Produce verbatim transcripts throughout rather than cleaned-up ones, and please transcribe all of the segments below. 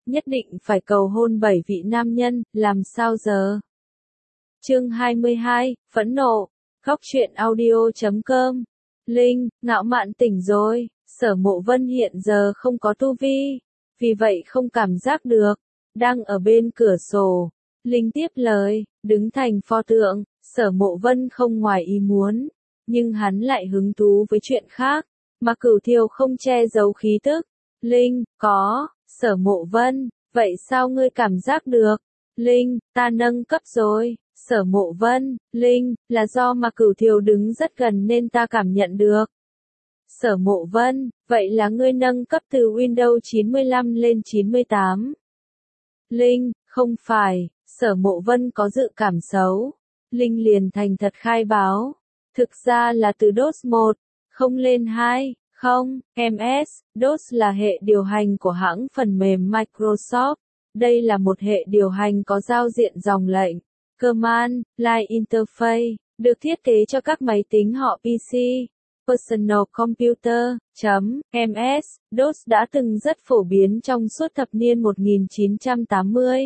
nhất định phải cầu hôn bảy vị nam nhân, làm sao giờ? Chương hai mươi hai, phẫn nộ, góc truyện audio chấm com. Linh, Ngạo Mạn tỉnh rồi, Sở Mộ Vân hiện giờ không có tu vi, vì vậy không cảm giác được, đang ở bên cửa sổ. Linh tiếp lời, đứng thành pho tượng, Sở Mộ Vân không ngoài ý muốn, nhưng hắn lại hứng thú với chuyện khác, mà Cửu Thiều không che giấu khí tức. Linh, có, Sở Mộ Vân, vậy sao ngươi cảm giác được? Linh, ta nâng cấp rồi. Sở Mộ Vân, Linh, là do mà Cửu Thiều đứng rất gần nên ta cảm nhận được. Sở Mộ Vân, vậy là ngươi nâng cấp từ Windows chín mươi lăm lên chín mươi tám. Linh, không phải, Sở Mộ Vân có dự cảm xấu. Linh liền thành thật khai báo. Thực ra là từ đê ô ét một, không lên hai, không, em ét, đê ô ét là hệ điều hành của hãng phần mềm Microsoft. Đây là một hệ điều hành có giao diện dòng lệnh, Command Line Interface, được thiết kế cho các máy tính họ pê xê, Personal Computer, chấm, em ét, đê ô ét đã từng rất phổ biến trong suốt thập niên một nghìn chín trăm tám mươi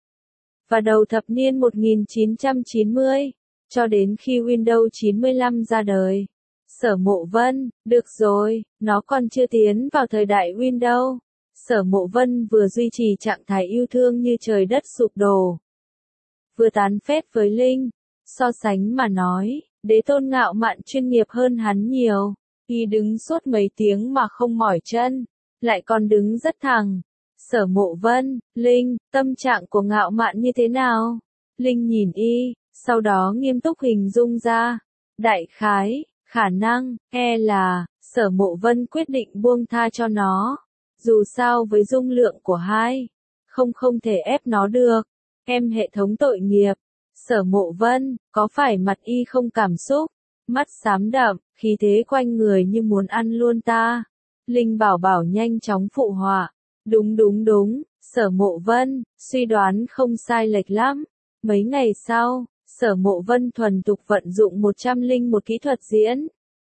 và đầu thập niên một nghìn chín trăm chín mươi, cho đến khi Windows chín mươi lăm ra đời. Sở Mộ Vân, được rồi, nó còn chưa tiến vào thời đại Windows. Sở Mộ Vân vừa duy trì trạng thái yêu thương như trời đất sụp đổ, vừa tán phét với Linh. So sánh mà nói, Đế Tôn Ngạo Mạn chuyên nghiệp hơn hắn nhiều. Y đứng suốt mấy tiếng mà không mỏi chân, lại còn đứng rất thẳng. Sở Mộ Vân, Linh, tâm trạng của Ngạo Mạn như thế nào? Linh nhìn Y, sau đó nghiêm túc hình dung ra. Đại khái, khả năng, e là, Sở Mộ Vân quyết định buông tha cho nó. Dù sao với dung lượng của hai, không không thể ép nó được. Em hệ thống tội nghiệp. Sở Mộ Vân, có phải mặt Y không cảm xúc, mắt xám đậm, khí thế quanh người như muốn ăn luôn ta? Linh bảo bảo nhanh chóng phụ họa. Đúng đúng đúng, Sở Mộ Vân, suy đoán không sai lệch lắm. Mấy ngày sau, Sở Mộ Vân thuần thục vận dụng một trăm lẻ một kỹ thuật diễn.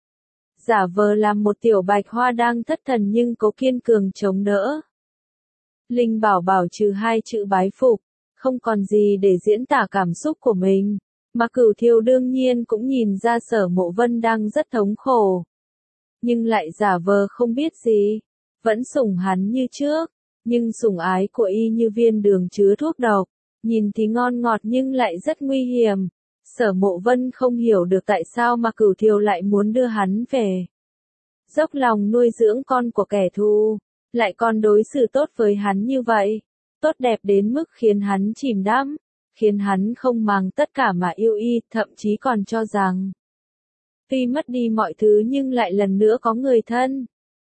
Giả vờ làm một tiểu bạch hoa đang thất thần nhưng cố kiên cường chống đỡ. Linh bảo bảo trừ hai chữ bái phục, không còn gì để diễn tả cảm xúc của mình, mà Cửu Thiều đương nhiên cũng nhìn ra Sở Mộ Vân đang rất thống khổ. Nhưng lại giả vờ không biết gì, vẫn sủng hắn như trước, nhưng sủng ái của Y như viên đường chứa thuốc độc, nhìn thì ngon ngọt nhưng lại rất nguy hiểm. Sở Mộ Vân không hiểu được tại sao mà Cửu Thiều lại muốn đưa hắn về. Dốc lòng nuôi dưỡng con của kẻ thù, lại còn đối xử tốt với hắn như vậy. Tốt đẹp đến mức khiến hắn chìm đắm, khiến hắn không màng tất cả mà yêu Y, thậm chí còn cho rằng tuy mất đi mọi thứ nhưng lại lần nữa có người thân.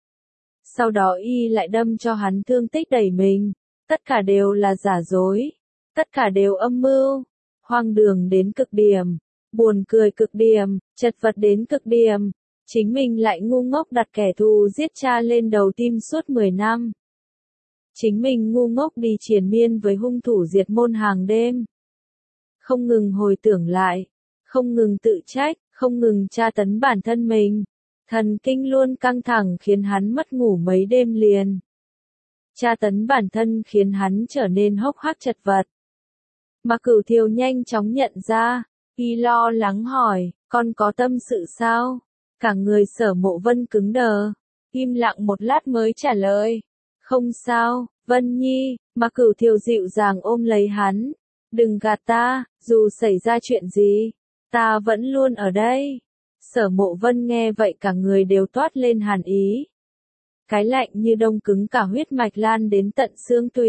Sau đó Y lại đâm cho hắn thương tích đầy mình, tất cả đều là giả dối, tất cả đều âm mưu, hoang đường đến cực điểm, buồn cười cực điểm, chật vật đến cực điểm, chính mình lại ngu ngốc đặt kẻ thù giết cha lên đầu tim suốt mười năm. Chính mình ngu ngốc đi triền miên với hung thủ diệt môn hàng đêm. Không ngừng hồi tưởng lại, không ngừng tự trách, không ngừng tra tấn bản thân mình. Thần kinh luôn căng thẳng khiến hắn mất ngủ mấy đêm liền. Tra tấn bản thân khiến hắn trở nên hốc hác chật vật. Mà Cửu Thiều nhanh chóng nhận ra, Y lo lắng hỏi, con có tâm sự sao? Cả người Sở Mộ Vân cứng đờ, im lặng một lát mới trả lời. Không sao, Vân Nhi, mà Cửu Thiều dịu dàng ôm lấy hắn. Đừng gạt ta, dù xảy ra chuyện gì, ta vẫn luôn ở đây. Sở Mộ Vân nghe vậy cả người đều toát lên hàn ý. Cái lạnh như đông cứng cả huyết mạch lan đến tận xương tủy,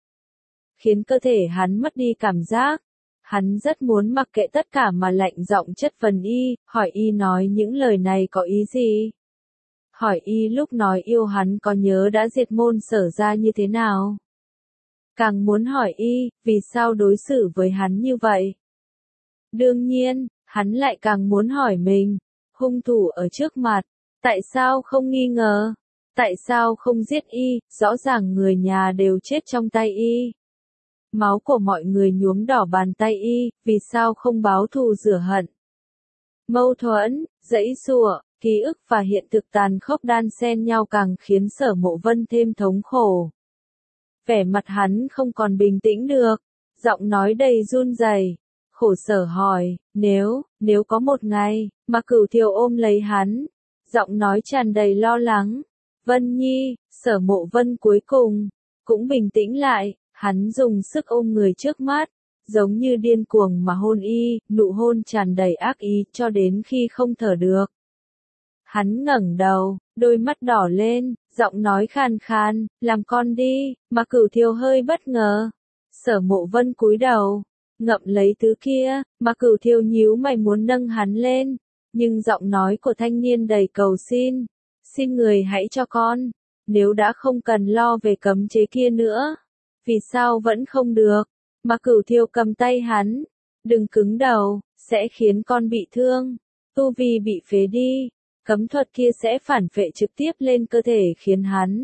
khiến cơ thể hắn mất đi cảm giác. Hắn rất muốn mặc kệ tất cả mà lạnh giọng chất vấn Y, hỏi Y nói những lời này có ý gì? Hỏi Y lúc nói yêu hắn có nhớ đã diệt môn Sở ra như thế nào? Càng muốn hỏi Y, vì sao đối xử với hắn như vậy? Đương nhiên, hắn lại càng muốn hỏi mình, hung thủ ở trước mặt, tại sao không nghi ngờ? Tại sao không giết Y, rõ ràng người nhà đều chết trong tay Y. Máu của mọi người nhuốm đỏ bàn tay Y, vì sao không báo thù rửa hận? Mâu thuẫn, giãy giụa, ký ức và hiện thực tàn khốc đan xen nhau càng khiến Sở Mộ Vân thêm thống khổ. vẻ mặt hắn không còn bình tĩnh được, giọng nói đầy run rẩy, khổ sở hỏi, nếu, nếu có một ngày, mà Cửu Thiều ôm lấy hắn, giọng nói tràn đầy lo lắng. Vân Nhi, Sở Mộ Vân cuối cùng, cũng bình tĩnh lại, hắn dùng sức ôm người trước mắt, giống như điên cuồng mà hôn y, nụ hôn tràn đầy ác ý cho đến khi không thở được. Hắn ngẩng đầu, đôi mắt đỏ lên, giọng nói khan khan, làm con đi, mà Cửu Thiều hơi bất ngờ. Sở Mộ Vân cúi đầu, ngậm lấy thứ kia, mà Cửu Thiều nhíu mày muốn nâng hắn lên, nhưng giọng nói của thanh niên đầy cầu xin, xin người hãy cho con, nếu đã không cần lo về cấm chế kia nữa, vì sao vẫn không được, mà Cửu Thiều cầm tay hắn, đừng cứng đầu, sẽ khiến con bị thương, tu vi bị phế đi, cấm thuật kia sẽ phản phệ trực tiếp lên cơ thể khiến hắn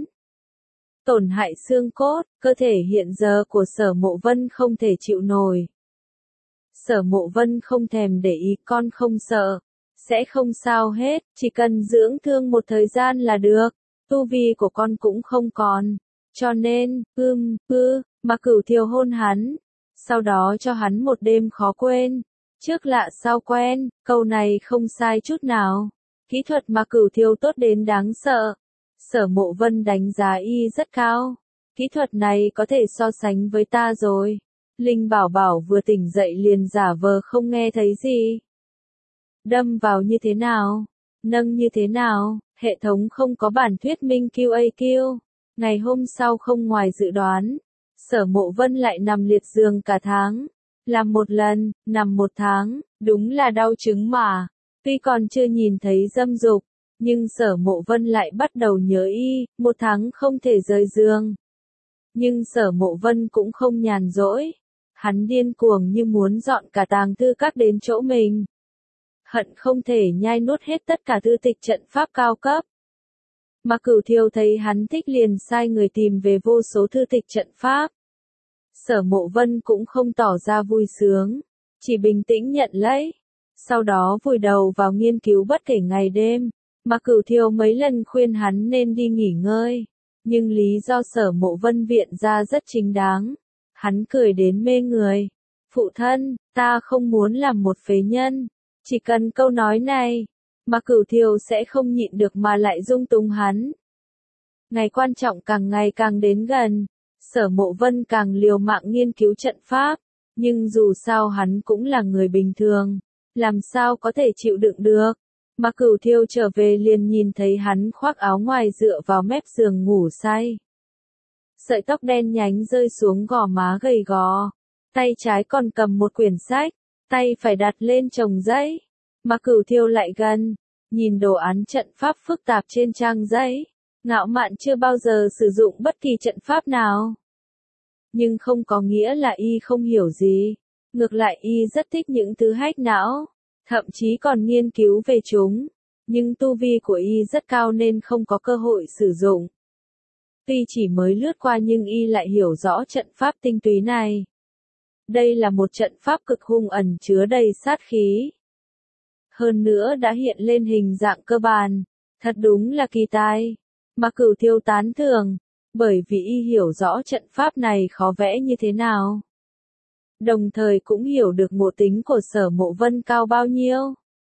tổn hại xương cốt, cơ thể hiện giờ của Sở Mộ Vân không thể chịu nổi. Sở Mộ Vân không thèm để ý, con không sợ, sẽ không sao hết, chỉ cần dưỡng thương một thời gian là được, tu vi của con cũng không còn, cho nên, ưm, ư, mà Cửu Thiều hôn hắn, sau đó cho hắn một đêm khó quên, trước lạ sau quen, câu này không sai chút nào, kỹ thuật mà Cửu Thiều tốt đến đáng sợ. Sở Mộ Vân đánh giá y rất cao, kỹ thuật này có thể so sánh với ta rồi. Linh Bảo Bảo vừa tỉnh dậy liền giả vờ không nghe thấy gì. Đâm vào như thế nào? Nâng như thế nào? Hệ thống không có bản thuyết minh Q A Q. Ngày hôm sau không ngoài dự đoán, Sở Mộ Vân lại nằm liệt giường cả tháng. Làm một lần, nằm một tháng, đúng là đau chứng mà. Tuy còn chưa nhìn thấy dâm dục, nhưng Sở Mộ Vân lại bắt đầu nhớ y, một tháng không thể rời giường. Nhưng Sở Mộ Vân cũng không nhàn rỗi. Hắn điên cuồng như muốn dọn cả tàng thư các đến chỗ mình. Hận không thể nhai nuốt hết tất cả thư tịch trận pháp cao cấp. Mà Cửu Thiều thấy hắn thích liền sai người tìm về vô số thư tịch trận pháp. Sở Mộ Vân cũng không tỏ ra vui sướng, chỉ bình tĩnh nhận lấy. Sau đó vùi đầu vào nghiên cứu bất kể ngày đêm. Mà Cửu Thiều mấy lần khuyên hắn nên đi nghỉ ngơi. Nhưng lý do Sở Mộ Vân viện ra rất chính đáng. Hắn cười đến mê người. Phụ thân, ta không muốn làm một phế nhân. Chỉ cần câu nói này, mà Cửu Thiều sẽ không nhịn được mà lại dung túng hắn. Ngày quan trọng càng ngày càng đến gần. Sở Mộ Vân càng liều mạng nghiên cứu trận pháp. Nhưng dù sao hắn cũng là người bình thường. Làm sao có thể chịu đựng được. Mà Cửu Thiều trở về liền nhìn thấy hắn khoác áo ngoài dựa vào mép giường ngủ say. Sợi tóc đen nhánh rơi xuống gò má gầy gò. Tay trái còn cầm một quyển sách, tay phải đặt lên chồng giấy. Mà Cửu Thiều lại gần, nhìn đồ án trận pháp phức tạp trên trang giấy. Ngạo Mạn chưa bao giờ sử dụng bất kỳ trận pháp nào. Nhưng không có nghĩa là y không hiểu gì. Ngược lại y rất thích những thứ hack não. Thậm chí còn nghiên cứu về chúng. Nhưng tu vi của y rất cao nên không có cơ hội sử dụng. Tuy chỉ mới lướt qua nhưng y lại hiểu rõ trận pháp tinh túy này. Đây là một trận pháp cực hung ẩn chứa đầy sát khí. Hơn nữa đã hiện lên hình dạng cơ bản. Thật đúng là kỳ tài. Mà Cửu Thiều tán thưởng. Bởi vì y hiểu rõ trận pháp này khó vẽ như thế nào. Đồng thời cũng hiểu được ngộ tính của Sở Mộ Vân cao bao nhiêu.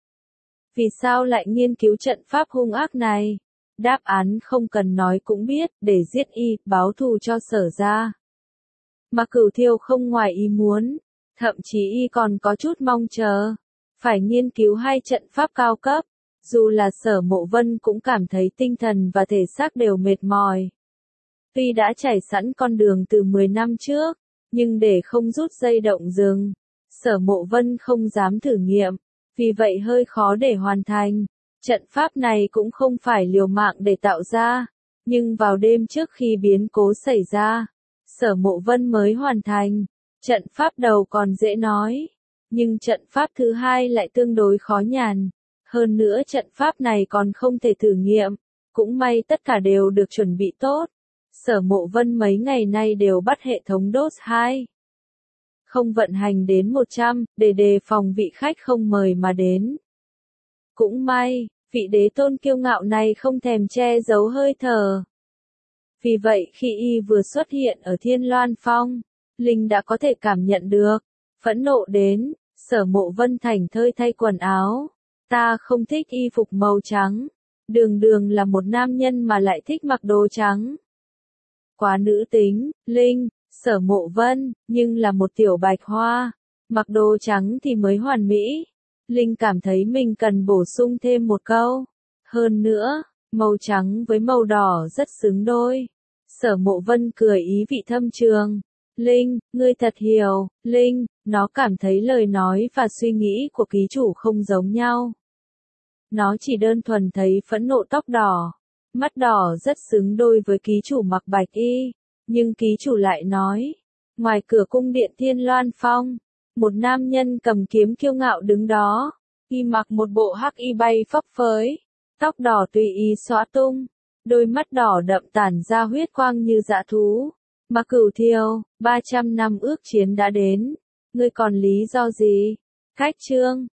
Vì sao lại nghiên cứu trận pháp hung ác này? Đáp án không cần nói cũng biết, để giết y, báo thù cho Sở gia. Mà Cửu Thiều không ngoài ý muốn, thậm chí y còn có chút mong chờ, phải nghiên cứu hai trận pháp cao cấp, dù là Sở Mộ Vân cũng cảm thấy tinh thần và thể xác đều mệt mỏi. Tuy đã trải sẵn con đường từ mười năm trước, nhưng để không rút dây động rừng, Sở Mộ Vân không dám thử nghiệm, vì vậy hơi khó để hoàn thành. Trận pháp này cũng không phải liều mạng để tạo ra, nhưng vào đêm trước khi biến cố xảy ra, Sở Mộ Vân mới hoàn thành. Trận pháp đầu còn dễ nói, nhưng trận pháp thứ hai lại tương đối khó nhằn. Hơn nữa trận pháp này còn không thể thử nghiệm, cũng may tất cả đều được chuẩn bị tốt. Sở Mộ Vân mấy ngày nay đều bắt hệ thống đê ô ét hai. Không vận hành đến một trăm, để đề phòng vị khách không mời mà đến. Cũng may, vị đế tôn kiêu ngạo này không thèm che giấu hơi thở. Vì vậy khi y vừa xuất hiện ở Thiên Loan Phong, Linh đã có thể cảm nhận được, phẫn nộ đến, Sở Mộ Vân thảnh thơi thay quần áo. Ta không thích y phục màu trắng. Đường đường là một nam nhân mà lại thích mặc đồ trắng. Quá nữ tính, Linh, Sở Mộ Vân, nhưng là một tiểu bạch hoa. Mặc đồ trắng thì mới hoàn mỹ. Linh cảm thấy mình cần bổ sung thêm một câu. Hơn nữa, màu trắng với màu đỏ rất xứng đôi. Sở Mộ Vân cười ý vị thâm trường. Linh, ngươi thật hiểu. Linh, nó cảm thấy lời nói và suy nghĩ của ký chủ không giống nhau. Nó chỉ đơn thuần thấy phẫn nộ tóc đỏ. Mắt đỏ rất xứng đôi với ký chủ mặc bạch y. Nhưng ký chủ lại nói. Ngoài cửa cung điện Thiên Loan Phong, một nam nhân cầm kiếm kiêu ngạo đứng đó. Y mặc một bộ hắc y bay phấp phới. Tóc đỏ tùy ý xõa tung. Đôi mắt đỏ đậm tản ra huyết quang như dã thú. Mà Cửu Thiêu, ba trăm năm ước chiến đã đến. Ngươi còn lý do gì? Khách trương,